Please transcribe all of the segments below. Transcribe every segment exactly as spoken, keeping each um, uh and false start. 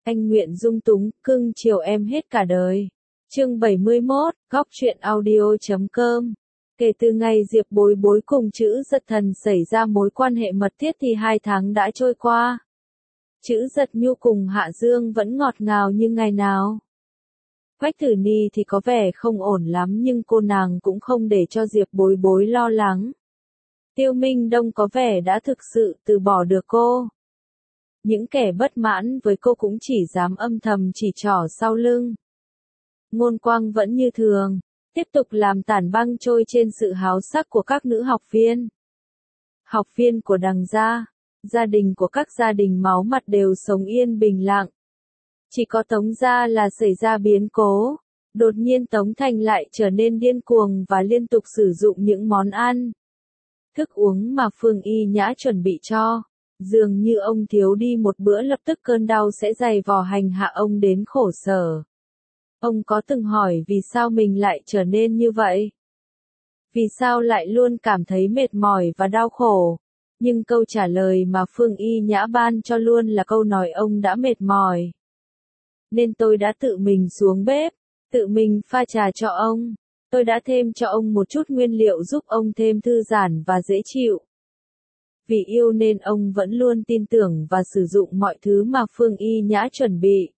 Anh nguyện dung túng, cưng chiều em hết cả đời. Chương bảy mươi mốt, góc truyện audio chấm com. Kể từ ngày Diệp Bối Bối cùng Chữ Giật Thần xảy ra mối quan hệ mật thiết thì hai tháng đã trôi qua. Chữ Giật Nhu cùng Hạ Dương vẫn ngọt ngào như ngày nào. Quách Tử Ni thì có vẻ không ổn lắm nhưng cô nàng cũng không để cho Diệp Bối Bối lo lắng. Tiêu Minh Đông có vẻ đã thực sự từ bỏ được cô. Những kẻ bất mãn với cô cũng chỉ dám âm thầm chỉ trỏ sau lưng. Ngôn Quang vẫn như thường, tiếp tục làm tản băng trôi trên sự háo sắc của các nữ học viên. Học viên của Đằng gia, gia đình của các gia đình máu mặt đều sống yên bình lặng. Chỉ có Tống gia là xảy ra biến cố. Đột nhiên Tống Thành lại trở nên điên cuồng và liên tục sử dụng những món ăn, thức uống mà Phương Y Nhã chuẩn bị cho. Dường như ông thiếu đi một bữa lập tức cơn đau sẽ dày vò hành hạ ông đến khổ sở. Ông có từng hỏi vì sao mình lại trở nên như vậy? Vì sao lại luôn cảm thấy mệt mỏi và đau khổ? Nhưng câu trả lời mà Phương Y Nhã ban cho luôn là câu nói ông đã mệt mỏi. Nên tôi đã tự mình xuống bếp, tự mình pha trà cho ông. Tôi đã thêm cho ông một chút nguyên liệu giúp ông thêm thư giãn và dễ chịu. Vì yêu nên ông vẫn luôn tin tưởng và sử dụng mọi thứ mà Phương Y Nhã chuẩn bị.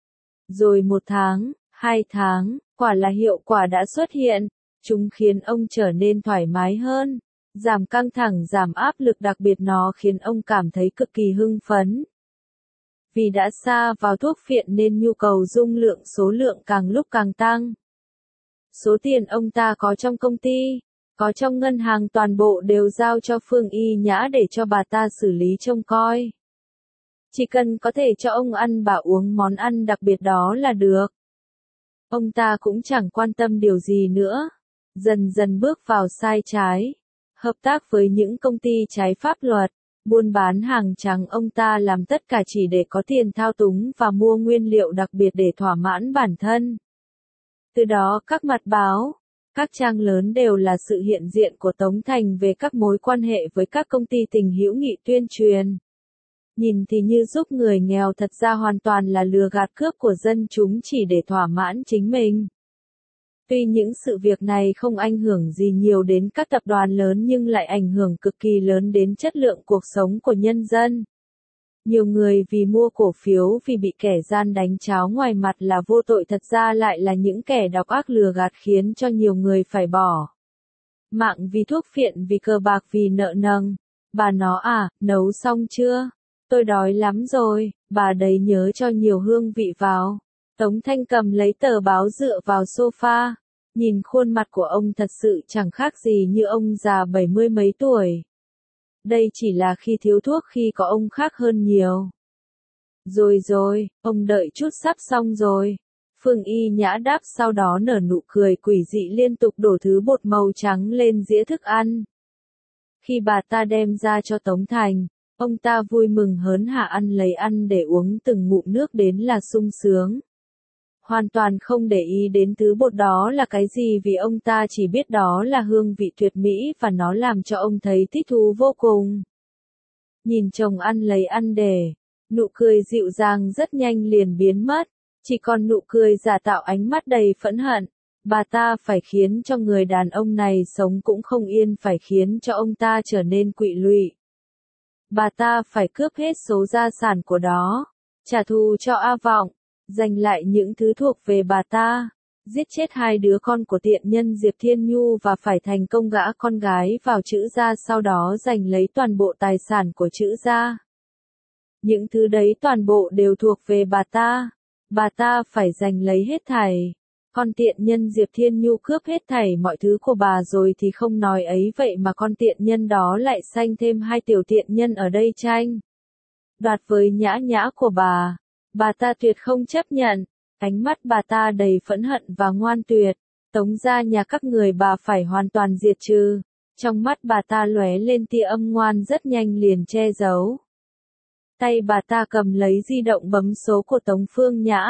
Rồi một tháng, hai tháng, quả là hiệu quả đã xuất hiện. Chúng khiến ông trở nên thoải mái hơn, giảm căng thẳng, giảm áp lực, đặc biệt nó khiến ông cảm thấy cực kỳ hưng phấn. Vì đã sa vào thuốc phiện nên nhu cầu dung lượng số lượng càng lúc càng tăng. Số tiền ông ta có trong công ty, có trong ngân hàng toàn bộ đều giao cho Phương Y Nhã để cho bà ta xử lý trông coi. Chỉ cần có thể cho ông ăn và uống món ăn đặc biệt đó là được. Ông ta cũng chẳng quan tâm điều gì nữa. Dần dần bước vào sai trái. Hợp tác với những công ty trái pháp luật, buôn bán hàng trắng, ông ta làm tất cả chỉ để có tiền thao túng và mua nguyên liệu đặc biệt để thỏa mãn bản thân. Từ đó các mặt báo, các trang lớn đều là sự hiện diện của Tống Thành về các mối quan hệ với các công ty tình hữu nghị tuyên truyền. Nhìn thì như giúp người nghèo, thật ra hoàn toàn là lừa gạt cướp của dân chúng chỉ để thỏa mãn chính mình. Tuy những sự việc này không ảnh hưởng gì nhiều đến các tập đoàn lớn nhưng lại ảnh hưởng cực kỳ lớn đến chất lượng cuộc sống của nhân dân. Nhiều người vì mua cổ phiếu vì bị kẻ gian đánh cháo ngoài mặt là vô tội, thật ra lại là những kẻ độc ác lừa gạt khiến cho nhiều người phải bỏ mạng vì thuốc phiện, vì cờ bạc, vì nợ nần. Bà nó à, nấu xong chưa? Tôi đói lắm rồi, bà đấy nhớ cho nhiều hương vị vào. Tống Thanh cầm lấy tờ báo dựa vào sofa. Nhìn khuôn mặt của ông thật sự chẳng khác gì như ông già bảy mươi mấy tuổi. Đây chỉ là khi thiếu thuốc, khi có ông khác hơn nhiều. Rồi rồi, ông đợi chút sắp xong rồi. Phương Y Nhã đáp, sau đó nở nụ cười quỷ dị liên tục đổ thứ bột màu trắng lên dĩa thức ăn. Khi bà ta đem ra cho Tống Thành, ông ta vui mừng hớn hả ăn lấy ăn để uống từng ngụm nước đến là sung sướng. Hoàn toàn không để ý đến thứ bột đó là cái gì vì ông ta chỉ biết đó là hương vị tuyệt mỹ và nó làm cho ông thấy thích thú vô cùng. Nhìn chồng ăn lấy ăn để, nụ cười dịu dàng rất nhanh liền biến mất, chỉ còn nụ cười giả tạo, ánh mắt đầy phẫn hận. Bà ta phải khiến cho người đàn ông này sống cũng không yên, phải khiến cho ông ta trở nên quỵ lụy. Bà ta phải cướp hết số gia sản của đó, trả thù cho A Vọng, giành lại những thứ thuộc về bà ta, giết chết hai đứa con của tiện nhân Diệp Thiên Nhu và phải thành công gả con gái vào Chữ gia, sau đó giành lấy toàn bộ tài sản của Chữ gia. Những thứ đấy toàn bộ đều thuộc về bà ta, bà ta phải giành lấy hết thảy. Con tiện nhân Diệp Thiên Nhu cướp hết thảy mọi thứ của bà rồi thì không nói ấy, vậy mà con tiện nhân đó lại sanh thêm hai tiểu tiện nhân ở đây tranh đoạt với Nhã Nhã của bà. Bà ta tuyệt không chấp nhận, ánh mắt bà ta đầy phẫn hận và ngoan tuyệt. Tống gia nhà các người bà phải hoàn toàn diệt trừ. Trong mắt bà ta lóe lên tia âm ngoan, rất nhanh liền che giấu. Tay bà ta cầm lấy di động bấm số của Tống Phương Nhã.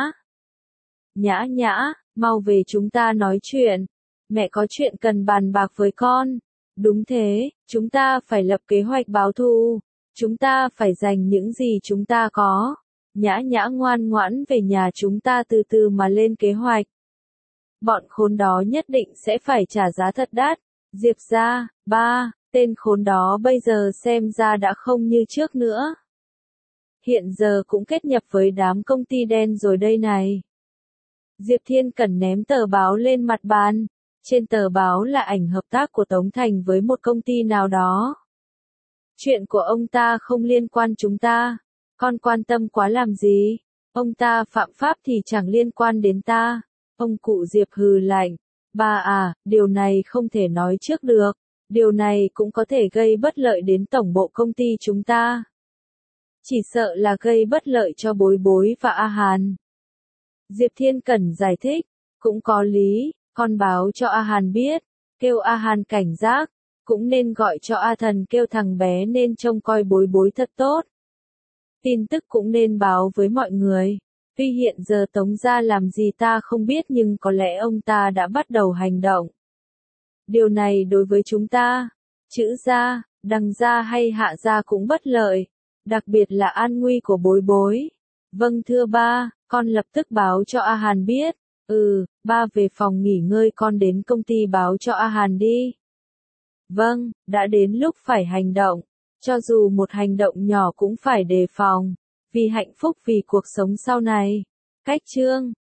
Nhã Nhã, mau về chúng ta nói chuyện. Mẹ có chuyện cần bàn bạc với con. Đúng thế, chúng ta phải lập kế hoạch báo thù. Chúng ta phải giành những gì chúng ta có. Nhã Nhã ngoan ngoãn về nhà chúng ta từ từ mà lên kế hoạch. Bọn khốn đó nhất định sẽ phải trả giá thật đắt. Diệp ra, ba, tên khốn đó bây giờ xem ra đã không như trước nữa. Hiện giờ cũng kết nhập với đám công ty đen rồi đây này. Diệp Thiên Cẩn ném tờ báo lên mặt bàn. Trên tờ báo là ảnh hợp tác của Tống Thành với một công ty nào đó. Chuyện của ông ta không liên quan chúng ta. Con quan tâm quá làm gì? Ông ta phạm pháp thì chẳng liên quan đến ta. Ông cụ Diệp hừ lạnh. Ba à, điều này không thể nói trước được. Điều này cũng có thể gây bất lợi đến tổng bộ công ty chúng ta. Chỉ sợ là gây bất lợi cho Bối Bối và A Hàn. Diệp Thiên Cẩn giải thích. Cũng có lý, con báo cho A Hàn biết. Kêu A Hàn cảnh giác. Cũng nên gọi cho A Thần kêu thằng bé nên trông coi Bối Bối thật tốt. Tin tức cũng nên báo với mọi người. Tuy hiện giờ Tống gia làm gì ta không biết nhưng có lẽ ông ta đã bắt đầu hành động. Điều này đối với chúng ta, Chữ gia, Đằng gia hay Hạ gia cũng bất lợi, đặc biệt là an nguy của Bối Bối. Vâng thưa ba, con lập tức báo cho A Hàn biết. Ừ, ba về phòng nghỉ ngơi, con đến công ty báo cho A Hàn đi. Vâng, đã đến lúc phải hành động. Cho dù một hành động nhỏ cũng phải đề phòng. Vì hạnh phúc, vì cuộc sống sau này. Cách chương